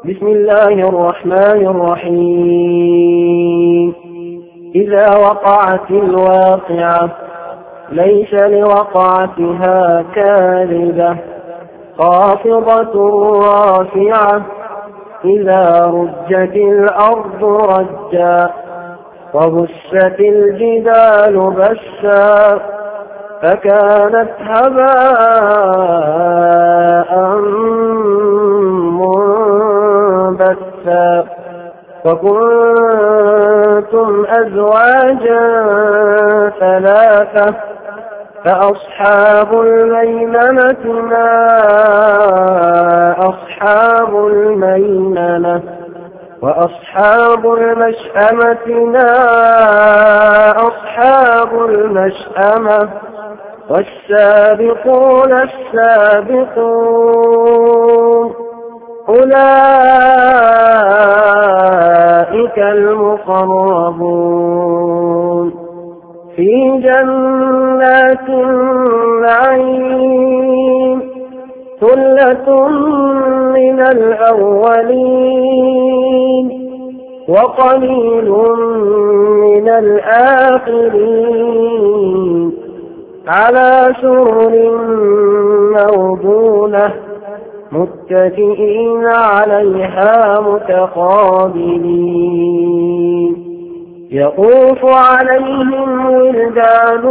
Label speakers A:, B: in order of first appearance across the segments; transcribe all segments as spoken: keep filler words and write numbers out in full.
A: بسم الله الرحمن الرحيم. إذا وقعت الواقعة ليس لوقعتها كاذبة خافضة رافعة إذا رجت الأرض رجا وبست الجبال بسا فكانت هباء منبثا وكنتم أزواجا ثلاثة فأصحاب الميمنة ما أصحاب الميمنة وأصحاب المشأمة ما أصحاب المشأمة والسابقون السابقون أولئك المقربون في جنات النعيم ثلة من الأولين وقليل من الآخرين على سرر موضونة متكئين عليها متقابلين يطوف عليهم ولدان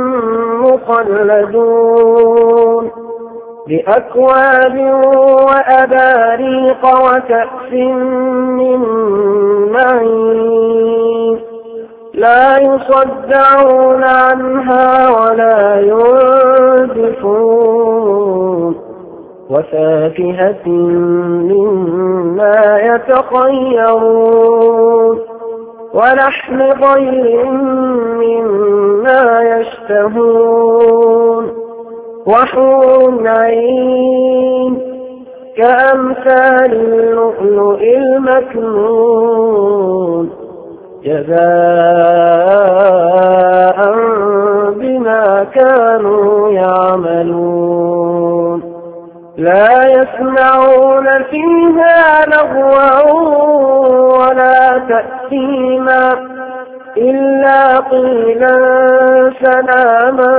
A: مخلدون بأكواب وأباريق وكأس من معين لا يصدعون عنها ولا ينزفون وفاكهة مما يتخيرون ولحم طير مما يشتهون وحور عين كأمثال اللؤلؤ المكنون جزاء بما كانوا يعملون لا يسمعون فيها لغوا ولا تأثيما إلا قيلا سلاما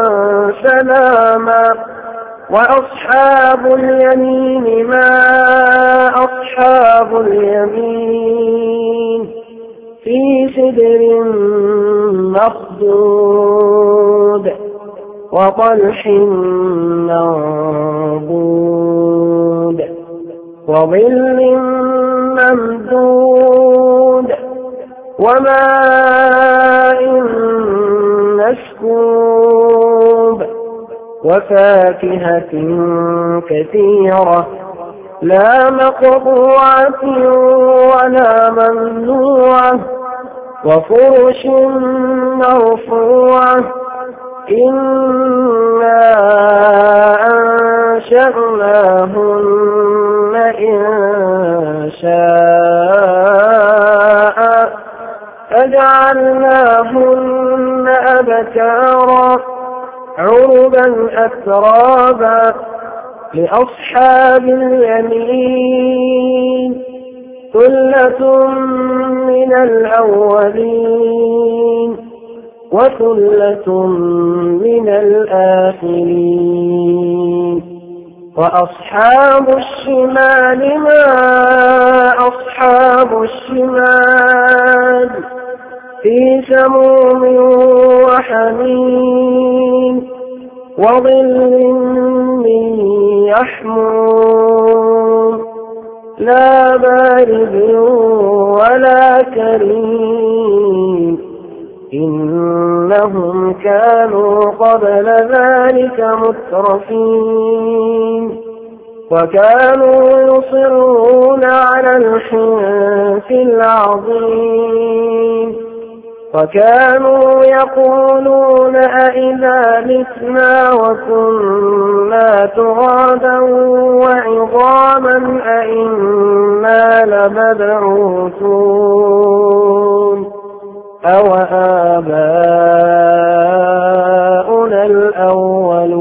A: سلاما وأصحاب اليمين ما أصحاب اليمين في سدر مخضود وطلح منضود وظل ممدود وماء مسكوب وفاكهة كثيرة لا مقطوعة ولا ممنوعة وفرش مرفوعة إنا أنشأناهن إنشاء فجعلناهن أبكارا عربا أترابا لأصحاب اليمين ثلة من الأولين وثلة من الآخرين وأصحاب الشمال ما أصحاب الشمال في سموم وحميم وظل من يحموم لا بارد ولا كريم إنهم كانوا قبل ذلك مترفين وكانوا يصرون على الحنث العظيم وكانوا يقولون أئذا متنا وكنا ترابا وعظاما أئنا لمبعوثون أو آباؤنا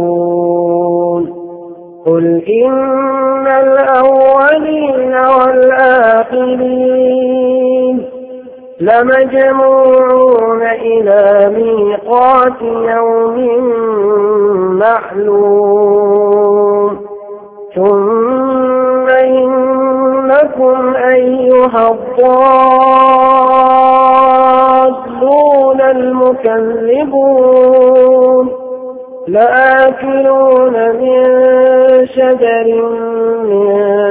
A: الأولون قل إن الأولين والآخرين آخرين لمجموعون إلى ميقات يوم معلوم ثم إنكم أيها الضالون المكذبون لآكلون من شجر من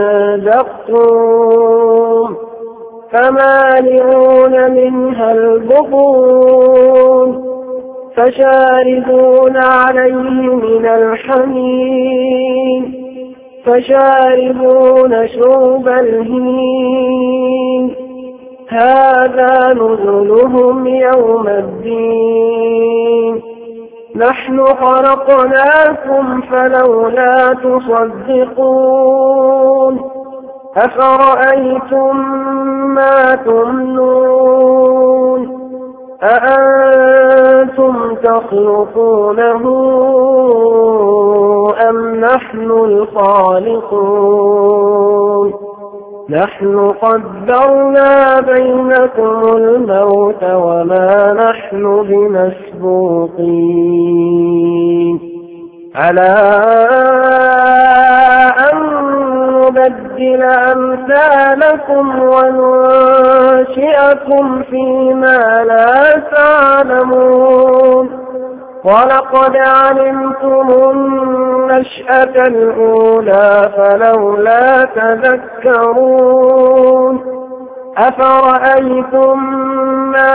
A: زقوم فمالئون منها البطون فشاربون عليه من الحميم فشاربون شرب الهيم هذا نزلهم يوم الدين نحن خلقناكم فلولا تصدقون أفرأيتم ما تمنون أأنتم تخلقونه أم نحن الخالقون نحن قدرنا بينكم الموت وما نحن بمسبوقين على أن نبدل أمثالكم وننشئكم فيما لا تعلمون ولقد علمتم النشأة الأولى فلولا تذكرون أفرأيتم ما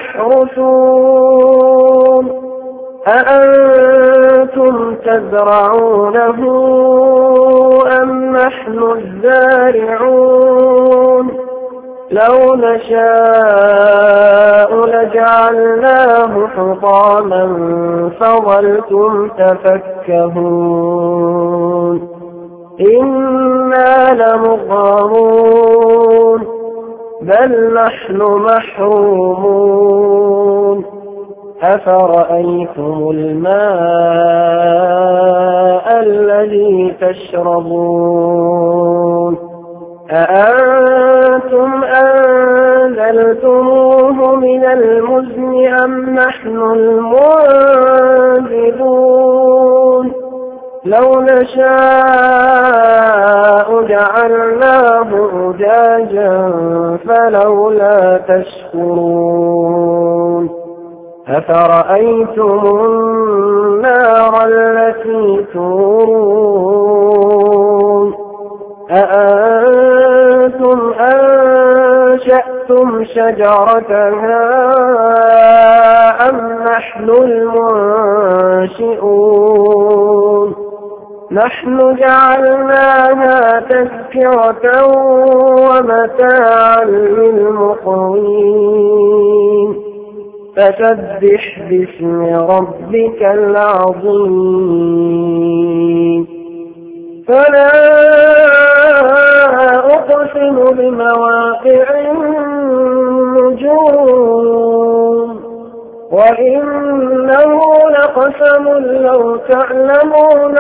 A: تحرثون أأنتم تزرعونه أم نحن الزارعون لو نشاء لجعلناه حطاما فظلتم تفكهون إنا لمغرمون بل نحن محرومون أفرأيتم الماء الذي تشربون أأنتم أنزلتموه من المزن أم نحن المنزلون لو نشاء جعلناه أجاجا فلولا تشكرون أفرأيتم النار التي تورون أأنتم أنشأتم شجرتها أم نحن المنشئون نحن جعلناها تذكرة ومتاعا للمقوين فسبح باسم ربك العظيم فلا أقسم بمواقع النجوم وإنه لقسم لو تعلمون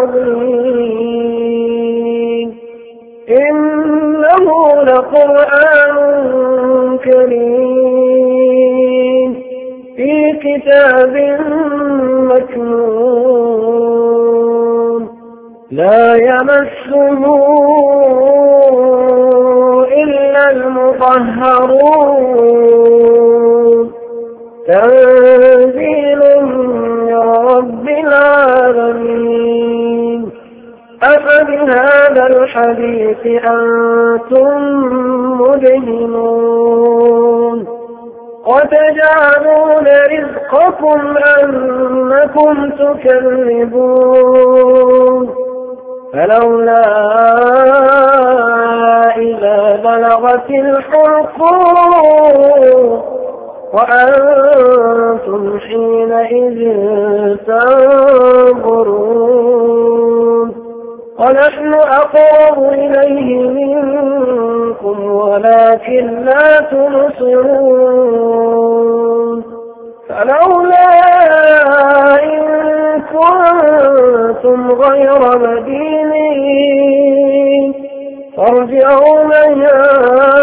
A: عظيم إنه لقرآن كريم في كتاب مكنون لا يمسه إلا المطهرون تنزيل من رب العالمين أفبهذا الحديث أنتم مدهنون وتجعلون رزقكم أنكم تكذبون فلولا إذا بلغت الحلقوم وأنتم حينئذ تنظرون ونحن أقرب إليه منكم ولكن لا تبصرون فلولا إن كنتم غير مدينين فارجعونها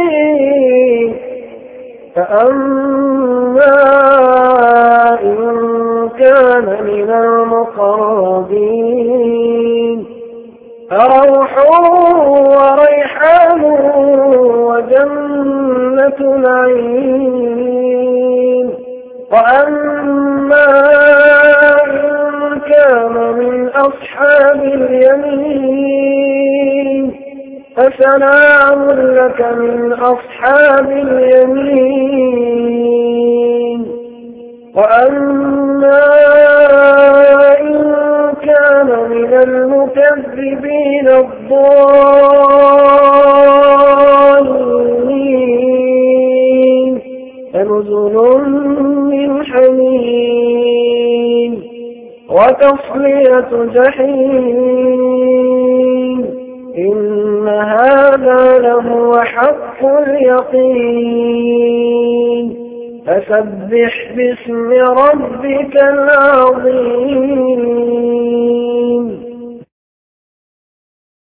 A: فأما إن كان من المقربين فروح وريحان وجنة نعيم. وأما إن كان من أصحاب اليمين فسلام لك من أصحاب اليمين. وأما إن كان من المكذبين الضالين فنزل من حميم وتصلية جحيم. إن هذا لهو حق اليقين. فسبح باسم ربك العظيم.